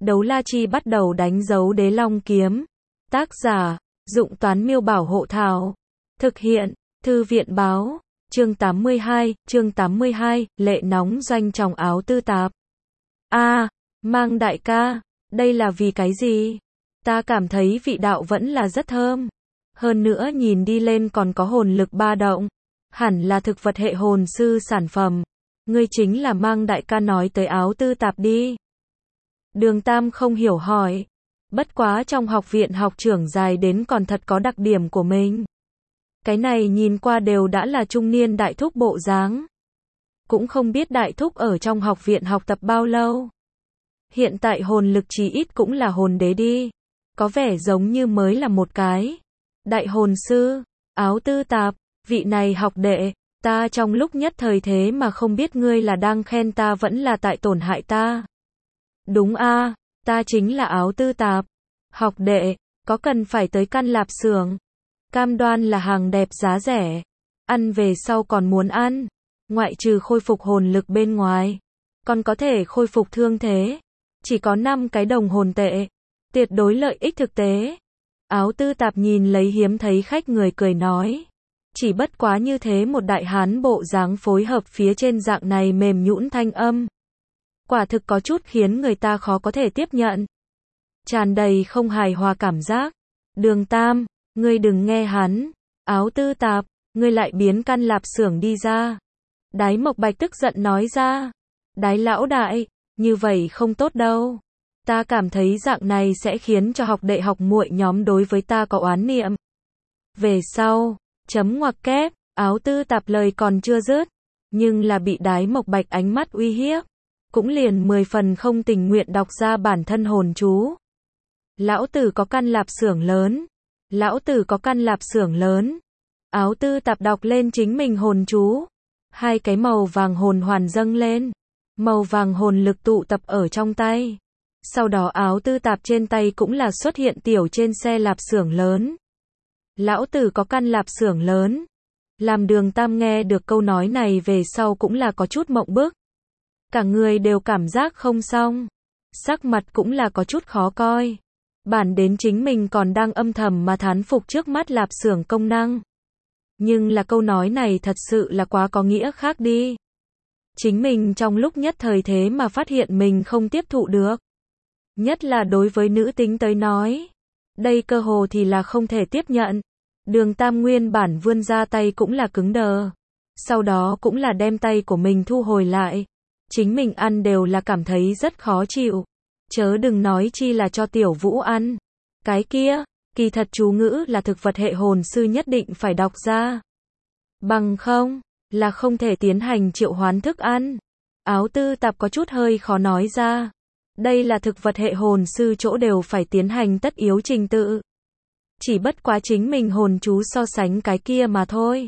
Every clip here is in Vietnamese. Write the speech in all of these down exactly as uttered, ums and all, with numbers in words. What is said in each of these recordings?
Đấu la chi bắt đầu đánh dấu đế long kiếm. Tác giả, Dụng Toán Miêu Bảo Hộ Thảo. Thực hiện, Thư viện Báo. Chương tám mươi hai, chương tám mươi hai, lệ nóng doanh tròng áo tư tạp. A, à, Mang đại ca, đây là vì cái gì? Ta cảm thấy vị đạo vẫn là rất thơm. Hơn nữa nhìn đi lên còn có hồn lực ba động. Hẳn là thực vật hệ hồn sư sản phẩm. Ngươi chính là Mang đại ca nói tới áo tư tạp đi. Đường Tam không hiểu hỏi. Bất quá trong học viện học trưởng dài đến còn thật có đặc điểm của mình. Cái này nhìn qua đều đã là trung niên đại thúc bộ dáng. Cũng không biết đại thúc ở trong học viện học tập bao lâu. Hiện tại hồn lực chí ít cũng là hồn đế đi. Có vẻ giống như mới là một cái. Đại hồn sư, áo tư tạp, vị này học đệ, ta trong lúc nhất thời thế mà không biết ngươi là đang khen ta vẫn là tại tổn hại ta. Đúng a, ta chính là áo tư tạp. Học đệ, có cần phải tới căn lạp xưởng. Cam đoan là hàng đẹp giá rẻ. Ăn về sau còn muốn ăn. Ngoại trừ khôi phục hồn lực bên ngoài. Còn có thể khôi phục thương thế. Chỉ có năm cái đồng hồn tệ. Tuyệt đối lợi ích thực tế. Áo tư tạp nhìn lấy hiếm thấy khách người cười nói. Chỉ bất quá như thế một đại hán bộ dáng phối hợp phía trên dạng này mềm nhũn thanh âm. Quả thực có chút khiến người ta khó có thể tiếp nhận. Tràn đầy không hài hòa cảm giác. Đường Tam, ngươi đừng nghe hắn. Áo tư tạp, ngươi lại biến căn lạp xưởng đi ra. Đái Mộc Bạch tức giận nói ra. Đái lão đại, như vậy không tốt đâu. Ta cảm thấy dạng này sẽ khiến cho học đệ học muội nhóm đối với ta có oán niệm. Về sau, chấm ngoặc kép, áo tư tạp lời còn chưa dứt. Nhưng là bị Đái Mộc Bạch ánh mắt uy hiếp. Cũng liền mười phần không tình nguyện đọc ra bản thân hồn chú. Lão tử có căn lạp xưởng lớn. Lão tử có căn lạp xưởng lớn. Áo tư tạp đọc lên chính mình hồn chú. Hai cái màu vàng hồn hoàn dâng lên. Màu vàng hồn lực tụ tập ở trong tay. Sau đó áo tư tạp trên tay cũng là xuất hiện tiểu trên xe lạp xưởng lớn. Lão tử có căn lạp xưởng lớn. Làm Đường Tam nghe được câu nói này về sau cũng là có chút mộng bức. Cả người đều cảm giác không xong. Sắc mặt cũng là có chút khó coi. Bản đến chính mình còn đang âm thầm mà thán phục trước mắt lạp xưởng công năng. Nhưng là câu nói này thật sự là quá có nghĩa khác đi. Chính mình trong lúc nhất thời thế mà phát hiện mình không tiếp thụ được. Nhất là đối với nữ tính tới nói. Đây cơ hồ thì là không thể tiếp nhận. Đường Tam nguyên bản vươn ra tay cũng là cứng đờ. Sau đó cũng là đem tay của mình thu hồi lại. Chính mình ăn đều là cảm thấy rất khó chịu. Chớ đừng nói chi là cho Tiểu Vũ ăn. Cái kia, kỳ thật chú ngữ là thực vật hệ hồn sư nhất định phải đọc ra. Bằng không, là không thể tiến hành triệu hoán thức ăn. Áo tư tạp có chút hơi khó nói ra. Đây là thực vật hệ hồn sư chỗ đều phải tiến hành tất yếu trình tự. Chỉ bất quá chính mình hồn chú so sánh cái kia mà thôi.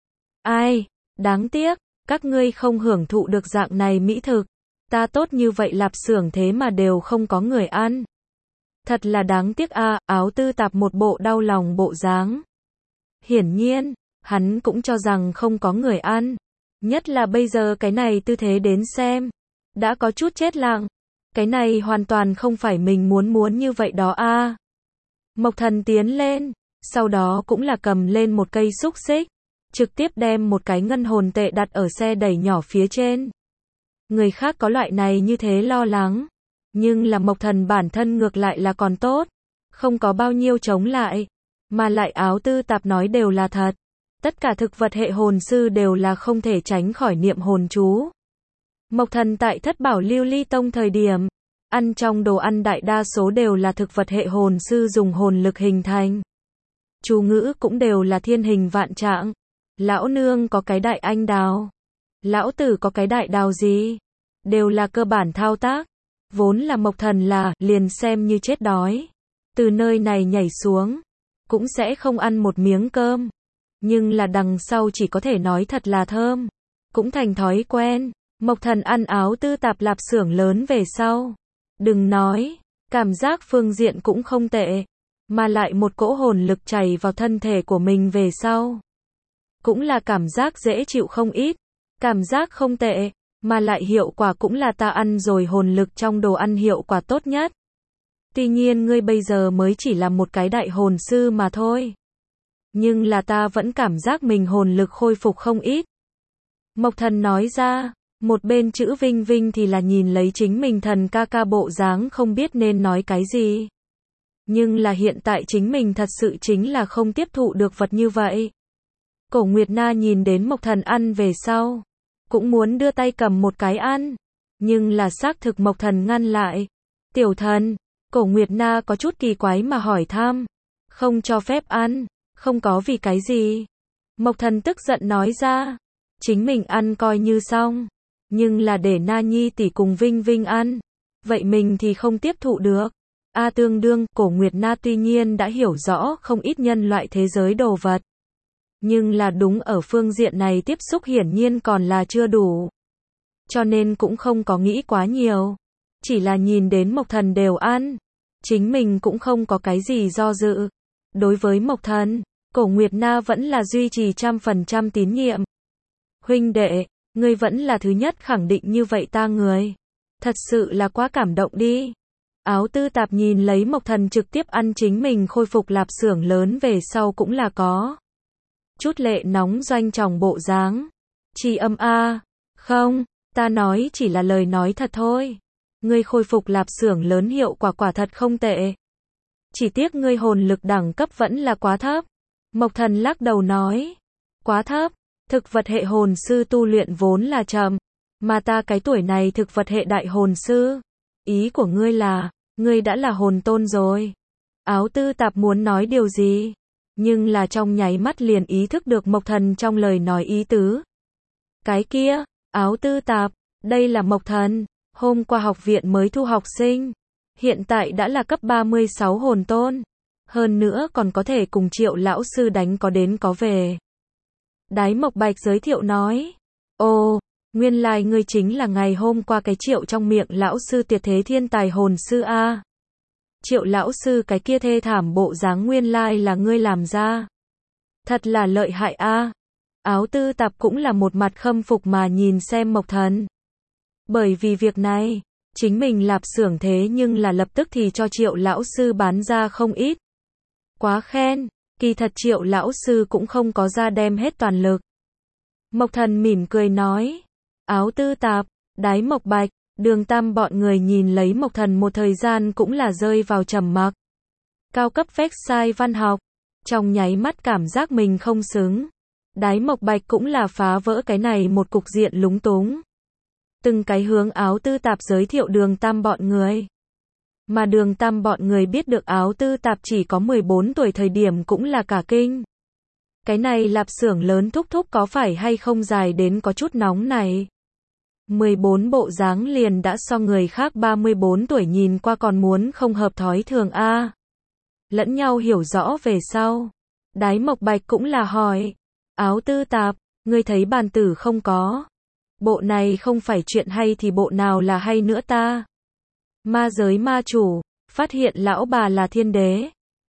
Ai, đáng tiếc, các ngươi không hưởng thụ được dạng này mỹ thực. Ta tốt như vậy lạp xưởng thế mà đều không có người ăn. Thật là đáng tiếc a, à, áo tư tạp một bộ đau lòng bộ dáng. Hiển nhiên, hắn cũng cho rằng không có người ăn. Nhất là bây giờ cái này tư thế đến xem. Đã có chút chết lặng. Cái này hoàn toàn không phải mình muốn muốn như vậy đó a. À. Mộc Thần tiến lên. Sau đó cũng là cầm lên một cây xúc xích. Trực tiếp đem một cái ngân hồn tệ đặt ở xe đẩy nhỏ phía trên. Người khác có loại này như thế lo lắng. Nhưng là Mộc Thần bản thân ngược lại là còn tốt. Không có bao nhiêu chống lại. Mà lại áo tư tạp nói đều là thật. Tất cả thực vật hệ hồn sư đều là không thể tránh khỏi niệm hồn chú. Mộc Thần tại Thất Bảo Lưu Ly Tông thời điểm. Ăn trong đồ ăn đại đa số đều là thực vật hệ hồn sư dùng hồn lực hình thành. Chú ngữ cũng đều là thiên hình vạn trạng. Lão nương có cái đại anh đào. Lão tử có cái đại đào gì? Đều là cơ bản thao tác. Vốn là Mộc Thần là, liền xem như chết đói. Từ nơi này nhảy xuống. Cũng sẽ không ăn một miếng cơm. Nhưng là đằng sau chỉ có thể nói thật là thơm. Cũng thành thói quen. Mộc Thần ăn áo tư tạp lạp xưởng lớn về sau. Đừng nói. Cảm giác phương diện cũng không tệ. Mà lại một cỗ hồn lực chảy vào thân thể của mình về sau. Cũng là cảm giác dễ chịu không ít. Cảm giác không tệ. Mà lại hiệu quả cũng là ta ăn rồi hồn lực trong đồ ăn hiệu quả tốt nhất. Tuy nhiên ngươi bây giờ mới chỉ là một cái đại hồn sư mà thôi. Nhưng là ta vẫn cảm giác mình hồn lực khôi phục không ít. Mộc Thần nói ra, một bên chữ Vinh Vinh thì là nhìn lấy chính mình thần ca ca bộ dáng không biết nên nói cái gì. Nhưng là hiện tại chính mình thật sự chính là không tiếp thụ được vật như vậy. Cổ Nguyệt Na nhìn đến Mộc Thần ăn về sau, cũng muốn đưa tay cầm một cái ăn. Nhưng là xác thực Mộc Thần ngăn lại. Tiểu thần, Cổ Nguyệt Na có chút kỳ quái mà hỏi thăm. Không cho phép ăn, không có vì cái gì. Mộc Thần tức giận nói ra, chính mình ăn coi như xong. Nhưng là để Na Nhi tỷ cùng Vinh Vinh ăn, vậy mình thì không tiếp thụ được. A tương đương, Cổ Nguyệt Na tuy nhiên đã hiểu rõ không ít nhân loại thế giới đồ vật. Nhưng là đúng ở phương diện này tiếp xúc hiển nhiên còn là chưa đủ. Cho nên cũng không có nghĩ quá nhiều. Chỉ là nhìn đến Mộc Thần đều ăn. Chính mình cũng không có cái gì do dự. Đối với Mộc Thần, Cổ Nguyệt Na vẫn là duy trì trăm phần trăm tín nhiệm. Huynh đệ, ngươi vẫn là thứ nhất khẳng định như vậy ta người. Thật sự là quá cảm động đi. Áo tư tạp nhìn lấy Mộc Thần trực tiếp ăn chính mình khôi phục lạp xưởng lớn về sau cũng là có chút lệ nóng doanh tròng bộ dáng. Chi âm a, không, ta nói chỉ là lời nói thật thôi. Ngươi khôi phục lạp xưởng lớn hiệu quả quả thật không tệ. Chỉ tiếc ngươi hồn lực đẳng cấp vẫn là quá thấp. Mộc Thần lắc đầu nói, quá thấp, thực vật hệ hồn sư tu luyện vốn là chậm, mà ta cái tuổi này thực vật hệ đại hồn sư. Ý của ngươi là, ngươi đã là hồn tôn rồi. Áo tư tạp muốn nói điều gì, nhưng là trong nháy mắt liền ý thức được Mộc Thần trong lời nói ý tứ. Cái kia, áo tư tạp, đây là Mộc Thần, hôm qua học viện mới thu học sinh, hiện tại đã là cấp ba mươi sáu hồn tôn, hơn nữa còn có thể cùng Triệu lão sư đánh có đến có về. Đái Mộc Bạch giới thiệu nói, ồ, nguyên lai like ngươi chính là ngày hôm qua cái Triệu trong miệng lão sư tuyệt thế thiên tài hồn sư a. Triệu lão sư cái kia thê thảm bộ dáng nguyên lai like là ngươi làm ra. Thật là lợi hại a. Áo tư tạp cũng là một mặt khâm phục mà nhìn xem Mộc Thần. Bởi vì việc này, chính mình lạp xưởng thế nhưng là lập tức thì cho Triệu lão sư bán ra không ít. Quá khen, kỳ thật Triệu lão sư cũng không có ra đem hết toàn lực. Mộc Thần mỉm cười nói, áo tư tạp, Đái Mộc Bạch, Đường Tam bọn người nhìn lấy Mộc Thần một thời gian cũng là rơi vào trầm mặc. Cao cấp website văn học, trong nháy mắt cảm giác mình không xứng. Đái Mộc Bạch cũng là phá vỡ cái này một cục diện lúng túng. Từng cái hướng áo tư tạp giới thiệu Đường Tam bọn người. Mà Đường Tam bọn người biết được áo tư tạp chỉ có mười bốn tuổi thời điểm cũng là cả kinh. Cái này lạp xưởng lớn thúc thúc có phải hay không dài đến có chút nóng này. mười bốn bộ dáng liền đã so người khác ba mươi bốn tuổi nhìn qua còn muốn không hợp thói thường a. Lẫn nhau hiểu rõ về sau. Đái Mộc Bạch cũng là hỏi. Áo tư tạp, ngươi thấy bàn tử không có. Bộ này không phải chuyện hay thì bộ nào là hay nữa ta. Ma giới ma chủ, phát hiện lão bà là thiên đế.